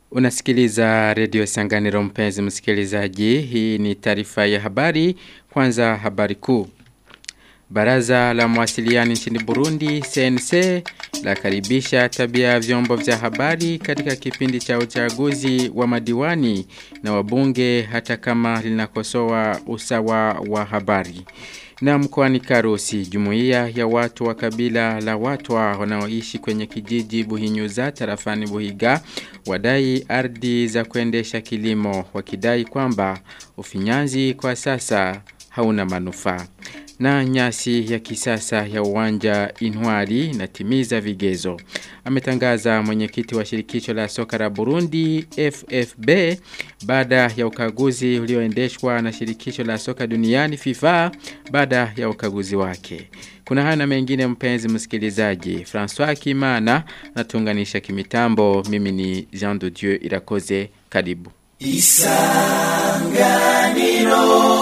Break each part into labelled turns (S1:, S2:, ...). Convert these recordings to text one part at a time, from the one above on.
S1: Unasikiliza Radio Sanganiro mpenzi msikilizaji. Hii ni taarifa ya habari. Kwanza habari kuu. Baraza la mawasiliano nchini Burundi CNC la karibisha tabia ya vyombo vya habari katika kipindi cha uchaguzi wa madiwani na wabunge hata kama linakosoa usawa wa habari. Na mkoani Karusi, jumuiya ya watu wa kabila la Watwa wanaoishi kwenye kijiji Buhinyuza tarafani Buhiga wadai ardhi za kuendesha kilimo, wakidai kwamba ufinyanzi kwa sasa hauna manufaa. Na nyasi ya kisasa ya uwanja Intwari inatimiza vigezo. Ametangaza mwenyekiti wa shirikisho la soka la Burundi FFB baada ya ukaguzi ulioendeshwa na shirikisho la soka duniani FIFA baada ya ukaguzi wake. Kuna haya na mengine mpenzi msikilizaji. François Kimana natunganisha kimitambo. Mimi ni Jean de Dieu Irakoze. Karibu. Isanganiro.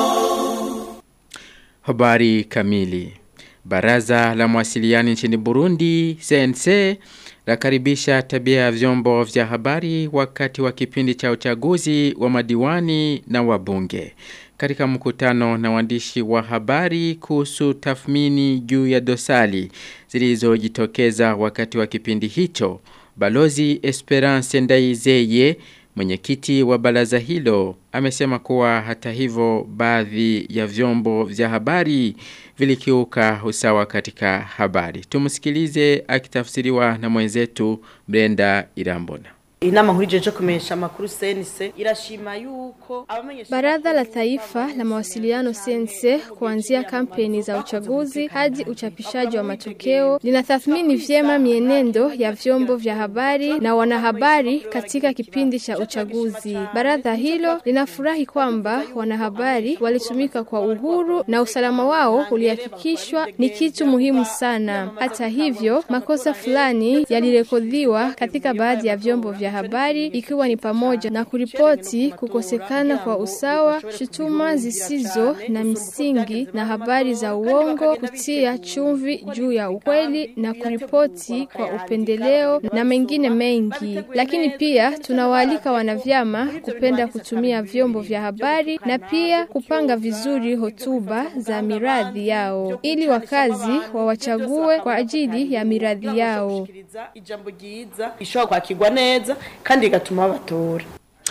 S1: Habari kamili. Baraza la mawasiliano nchini Burundi CNC la karibisha tabia ya vyombo vya habari wakati wa kipindi cha uchaguzi wa madiwani na wabunge. Katika mkutano na waandishi wa habari kuhusu tathmini juu ya dosari zilizojitokeza wakati wa kipindi hicho, Balozi Esperance Ndayizeye, mwenyekiti wa baraza hilo, amesema kuwa hata hivyo baadhi ya vyombo vya habari vilikiuka usawa katika habari. Tumsikilize akitafsiriwa na mwenzetu Brenda Irambona.
S2: Inama hurijeje kumesha makuru CNC irashima yuko
S3: Baraza la Taifa la Mawasiliano CNC kuanzia kampeni za uchaguzi hadi uchapishaji wa matokeo linatathmini vyema mienendo ya vyombo vya habari na wanahabari katika kipindi cha uchaguzi. Baraza hilo linafurahi kwamba wanahabari walitumika kwa uhuru na usalama wao ulihakikishwa, ni kitu muhimu sana. Hata hivyo, makosa fulani yalirekodiwa katika baadhi ya vyombo vya habari, ikiwa ni pamoja na kuripoti kukosekana kwa usawa, shutuma zisizo na misingi na habari za uongo, kutia chumvi juu ya ukweli na kuripoti kwa upendeleo na mengine mengi. Lakini pia tunawaalika wanavyama kupenda kutumia vyombo vya habari na pia kupanga vizuri hotuba za miradi yao ili wakazi wawachague kwa ajili ya miradi yao.
S2: Ijambo ryiza ishobora kwakirwa neza kandi gatuma batora.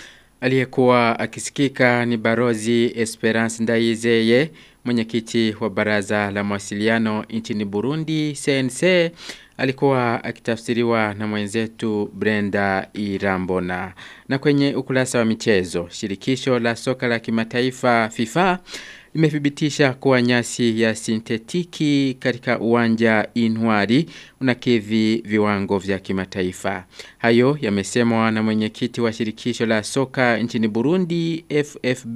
S1: Aliyekuwa akisikika ni Balozi Esperance Ndayizeye, mwenyekiti wa baraza la mawasiliano nchini Burundi CNC, alikuwa akitafsiriwa na mwenzetu Brenda Irambona. Na kwenye ukurasa wa michezo, shirikisho la soka la kimataifa FIFA limethibitisha kuwa nyasi ya sintetiki katika uwanja Intwari unakidhi viwango vya kimataifa. Hayo yamesemwa na mwenyekiti wa shirikisho la soka nchini Burundi FFB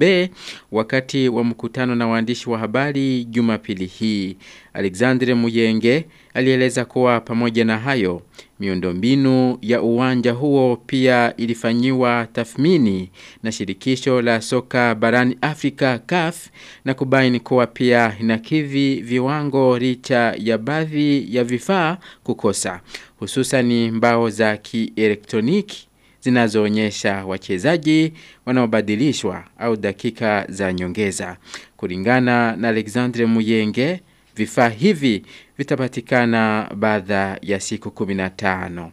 S1: wakati wa mkutano na waandishi wa habari Jumapili hii. Alexandre Muyenge alieleza kuwa pamoja na hayo, miundombinu ya uwanja huo pia ilifanyiwa tathmini na shirikisho la soka barani Afrika CAF na kubaini kuwa pia inakidhi viwango licha ya baadhi ya vifaa kukosa, hususan mbao za kielektroniki zinazoonyesha wachezaji wanaobadilishwa au dakika za nyongeza. Kulingana na Alexandre Muyenge, vifaa hivi vitapatikana baada ya siku 15.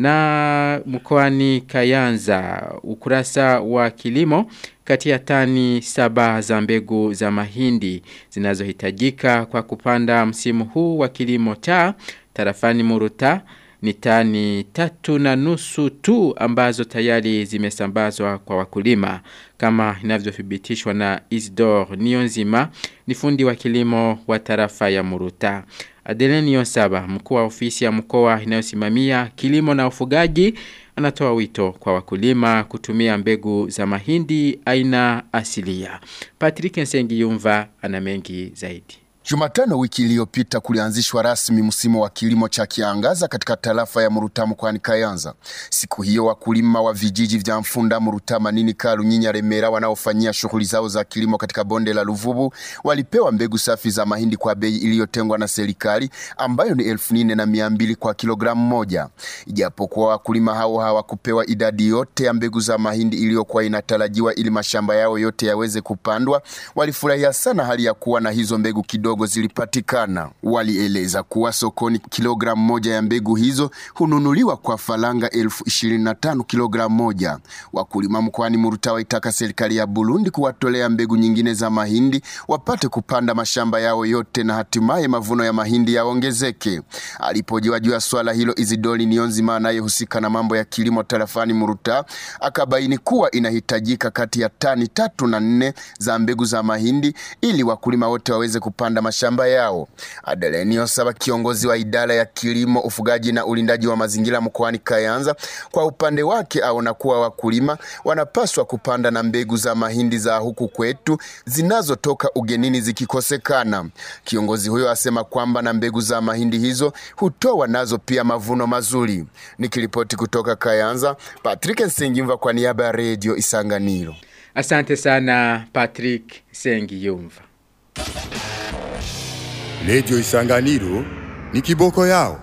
S1: Na mkoani Kayanza, ukurasa wa kilimo kati ya tani 7 za mbegu za mahindi zinazohitajika kwa kupanda msimu huu wa kilimo cha tarafani Muruta ni tani 3.5 tu ambazo tayari zimesambazwa kwa wakulima, kama inavyothibitishwa na Isidore Niyonzima, ni fundi wa kilimo wa tarafa ya Muruta. Adeline Yonsaba, mkuu wa ofisi ya mkoa inayosimamia kilimo na ufugaji, anatoa wito kwa wakulima kutumia mbegu za mahindi aina asilia. Patrick Nsengiyumva ana mengi zaidi.
S4: Jumatano wiki iliyopita kulianzishwa rasmi msimu wa kilimo cha kiangaza katika tarafa ya Muruta mkoani Kayanza. Siku hiyo wakulima wa vijiji vya Mfunda, Muruta, Manini, Karunyinya, Remera wanaofanyia shughuli zao za kilimo katika bonde la Ruvubu walipewa mbegu safi za mahindi kwa bei iliyotengwa na serikali ambayo ni 4,200 kwa kilogramu moja. Ijapokuwa wakulima hao hawakupewa idadi yote ya mbegu za mahindi iliyokuwa inatarajiwa ili mashamba yao yote yaweze kupandwa, walifurahia sana hali ya kuwa na hizo mbegu kidogo zilipatikana. Walieleza kuwa sokoni kilogramu moja ya mbegu hizo hununuliwa kwa faranga 25,000 kilogramu moja. Wakulima mkoani Muruta waitaka serikali ya Burundi kuwatolea mbegu nyingine za mahindi wapate kupanda mashamba yao yote na hatimaye mavuno ya mahindi yaongezeke. Alipojiwa juu ya swala hilo, Izidoli Niyonzima anayehusika na mambo ya kilimo tarafani Muruta akabaini kuwa inahitajika kati ya tani 3 na 4 za mbegu za mahindi ili wakulima wote waweze kupanda mashamba yao. Adelenio Saba, kiongozi wa idara ya kilimo, ufugaji na ulindaji wa mazingira mkoani Kayanza, kwa upande wake aona kuwa wakulima wanapaswa kupanda na mbegu za mahindi za huku kwetu zinazotoka ugenini zikikosekana. Kiongozi huyo asema kwamba na mbegu za mahindi hizo hutoa nazo pia mavuno mazuri. Nikiripoti kutoka Kayanza, Patrick Nsengiyumva kwa niaba ya Radio Isanganiro.
S1: Asante sana Patrick Nsengiyumva.
S5: Radio Isanganiro ni kiboko yao.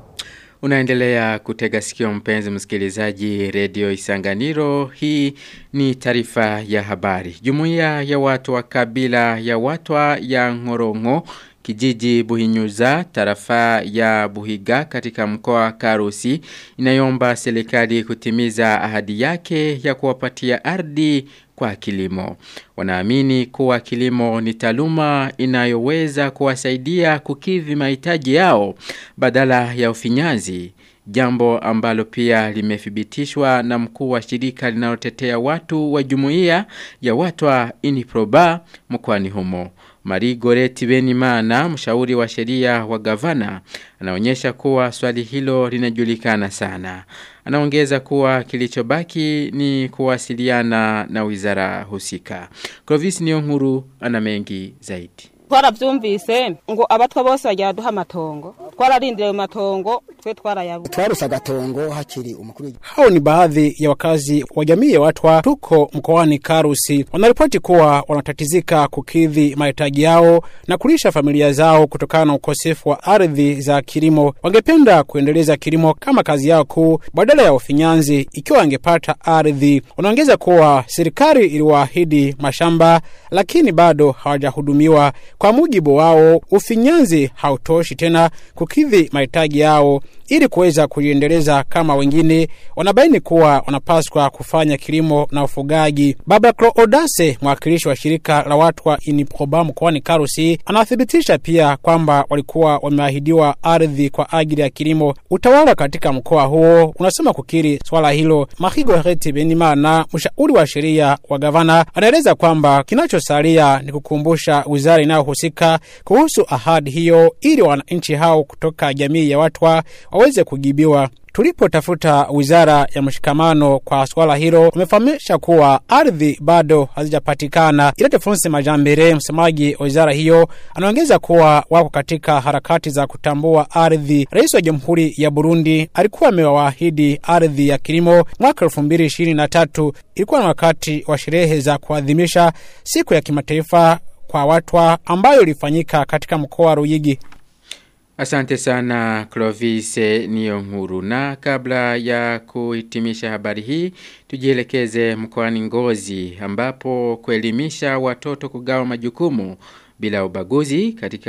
S1: Unaendelea kutega sikio mpenzi msikilizaji Radio Isanganiro. Hii ni taarifa ya habari. Jumuiya ya watu wa kabila ya Watwa ya Ngorongo, kijiji Buhinyuza, tarafa ya Buhiga katika mkoa Karusi, inayomba serikali kutimiza ahadi yake ya kuwapatia ardhi kwa kilimo. Wanaamini kuwa kilimo ni taaluma inayoweza kuwasaidia kukidhi mahitaji yao badala ya ufinyanzi, jambo ambalo pia limethibitishwa na mkuu wa shirika linalotetea watu wa jumuiya ya Watwa Iniproba mkoani humo. Marigoreti Benimana, mshauri wa sheria wa gavana, anaonyesha kuwa swali hilo linajulikana sana. Anaongeza kuwa kilichobaki ni kuwasiliana na wizara husika. Clovis Niyonkuru ana mengi zaidi.
S6: Twaravyumvise ngo abatwa bose bajyaduha amatongo, twararindiriye matongo, twe twarayabu
S7: twarusa gatongo hakiri umukuru.
S8: Hao ni baadhi ya wakazi wa jamii ya Watwa tuko mkoani Karusi. Wanaripoti kuwa wanatatizika kukidhi mahitaji yao na kulisha familia zao kutokana na ukosefu wa ardhi za kilimo. Wangependa kuendeleza kilimo kama kazi yao kuu badala ya ufinyanzi ikiwa wangepata ardhi. Wanaongeza kuwa serikali iliwaahidi mashamba lakini bado hawajahudumiwa. Kwa mujibu wao, ufinyanzi hautoshi tena kukidhi mahitaji yao. Ili kuweza kujiendeleza kama wengine, wanabaini kuwa wanapaswa kufanya kilimo na ufugaji. Baba Claudase, mwakilishi wa shirika la watu wa Iniproba mkoani Karusi, anathibitisha pia kwamba walikuwa wameahidiwa ardhi kwa ajili ya kilimo. Utawala katika mkoa huo unasema kukiri swala hilo. Marigoreti Benimana, mshauri wa sheria wa gavana, anaeleza kwamba kinachosalia ni kukumbusha wizara inayohusika kuhusu ahadi hiyo ili wananchi hao kutoka jamii ya Watwa waweze kujibiwa. Tulipotafuta wizara ya mshikamano kwa swala hilo, wamefahamisha kuwa ardhi bado hazijapatikana. Ilete Fonse Majambere, msemaji wa wizara hiyo, anaongeza kuwa wako katika harakati za kutambua ardhi. Rais wa Jamhuri ya Burundi alikuwa amewaahidi ardhi ya kilimo mwaka 2023. Ilikuwa na wakati wa sherehe za kuadhimisha siku ya kimataifa kwa Watwa ambayo ilifanyika katika mkoa wa Ruyigi.
S1: Asante sana Clovis Niyonkuru. Na kabla ya kuhitimisha habari hii, tujielekeze mkoani Ngozi ambapo kuelimisha watoto kugawa majukumu bila ubaguzi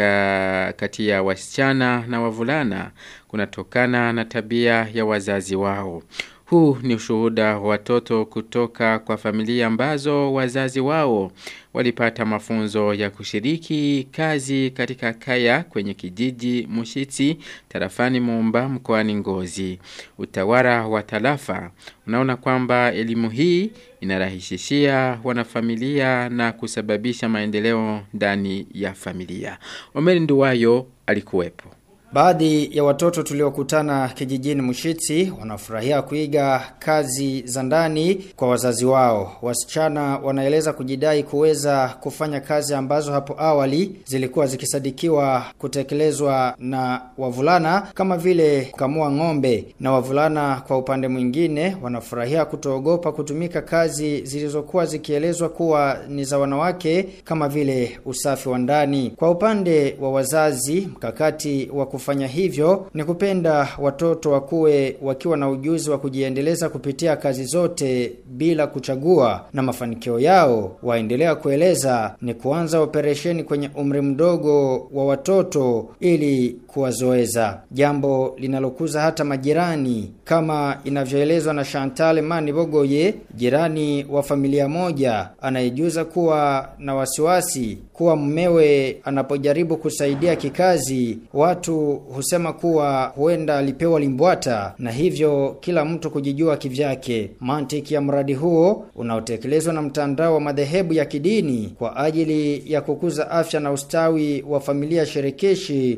S1: kati ya wasichana na wavulana kunatokana na tabia ya wazazi wao. Huu ni ushuhuda wa watoto kutoka kwa familia ambazo wazazi wao walipata mafunzo ya kushiriki kazi katika kaya kwenye kijiji Mushitsi tarafani Mumba mkoani Ngozi. Utawala wa tarafa unaona kwamba elimu hii inarahisishia wanafamilia na kusababisha maendeleo ndani ya familia. Omeri Nduwayo alikuwepo.
S9: Baadhi ya watoto tuliokutana kijijini Mushitsi wanafurahia kuiga kazi za ndani kwa wazazi wao. Wasichana wanaeleza kujidai kuweza kufanya kazi ambazo hapo awali zilikuwa zikisadikiwa kutekelezwa na wavulana kama vile kukamua ng'ombe, na wavulana kwa upande mwingine wanafurahia kutoogopa kutumika kazi zilizokuwa zikielezwa kuwa ni za wanawake kama vile usafi wa ndani. Kwa upande wa wazazi, mkakati wa kufanya hivyo ni kupenda watoto wakuwe wakiwa na ujuzi wa kujiendeleza kupitia kazi zote bila kuchagua, na mafanikio yao waendelea kueleza ni kuanza operesheni kwenye umri mdogo wa watoto ili kuwazoeza, jambo linalokuza hata majirani, kama inavyoelezwa na Chantal Manibogoye, jirani wa familia moja anayejuza kuwa na wasiwasi kuwa mumewe anapojaribu kusaidia kikazi watu husema kuwa huenda alipewa limbwata, na hivyo kila mtu kujijua kivyake. Mantiki ya mradi huo unaotekelezwa na mtandao wa madhehebu ya kidini kwa ajili ya kukuza afya na ustawi wa familia shirikishi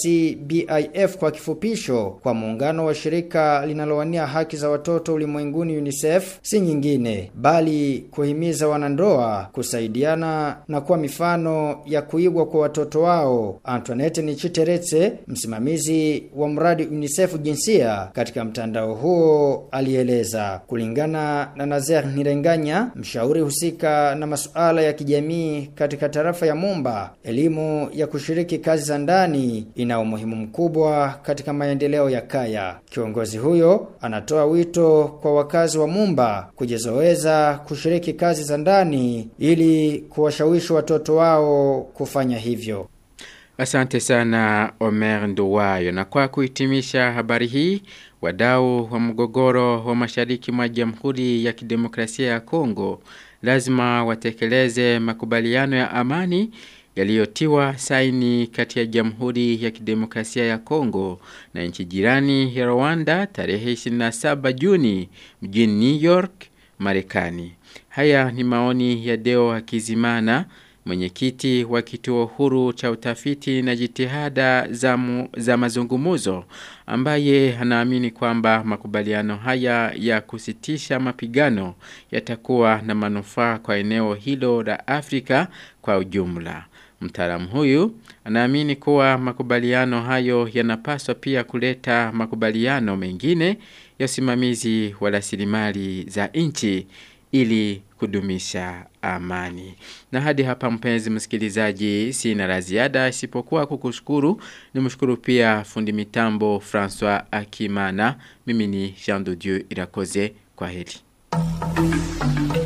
S9: RCBIF kwa kifupisho, kwa muungano wa shirika linalowania haki za watoto ulimwenguni UNICEF, si nyingine bali kuhimiza wanandoa kusaidiana na kuwa mifano ya kuigwa kwa watoto wao. Antoinette Nichiteretse, msimamizi wa mradi UNICEF jinsia katika mtandao huo, alieleza. Kulingana na Nazer Nirenganya, mshauri husika na masuala ya kijamii katika tarafa ya Mumba, elimu ya kushiriki kazi za ndani ina umuhimu mkubwa katika maendeleo ya kaya. Kiongozi huyo anatoa wito kwa wakazi wa Mumba kujizoeza kushiriki kazi za ndani ili kuwashawishi watoto wao kufanya hivyo.
S1: Asante sana Omer Nduwayo. Na kwa kuhitimisha habari hii, wadau wa mgogoro wa mashariki mwa Jamhuri ya Kidemokrasia ya Kongo lazima watekeleze makubaliano ya amani yaliyotiwa saini kati ya Jamhuri ya Kidemokrasia ya Kongo na nchi jirani ya Rwanda tarehe 27 Juni mjini New York, Marekani. Haya ni maoni ya Deo Hakizimana, mwenyekiti wa kituo huru cha utafiti na jitihada za mazungumzo, ambaye anaamini kwamba makubaliano haya ya kusitisha mapigano yatakuwa na manufaa kwa eneo hilo la Afrika kwa ujumla. Mtaalamu huyu anaamini kuwa makubaliano hayo yanapaswa pia kuleta makubaliano mengine ya usimamizi wa rasilimali za nchi ili kudumisha amani. Na hadi hapa mpenzi msikilizaji, sina la ziada isipokuwa kukushukuru. Nimshukuru pia fundi mitambo François Akimana. Mimi ni Jean de Dieu Irakoze. Kwaheri.